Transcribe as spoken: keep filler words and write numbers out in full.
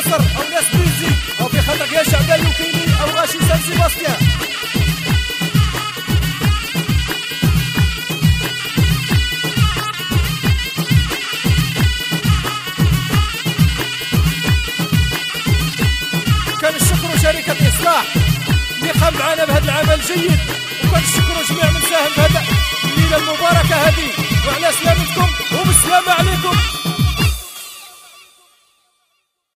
ناصر او ناس بيزي او في خاطرك يا شعبان وكيني او غاشي سان سيباستيان. كنشكروا شركة إصلاح اللي قام معنا بهذا العمل الجيد، وكنشكروا جميع من ساهم في هذه الليلة المباركة هذه، وعلى سلامتكم وبالسلامة عليكم.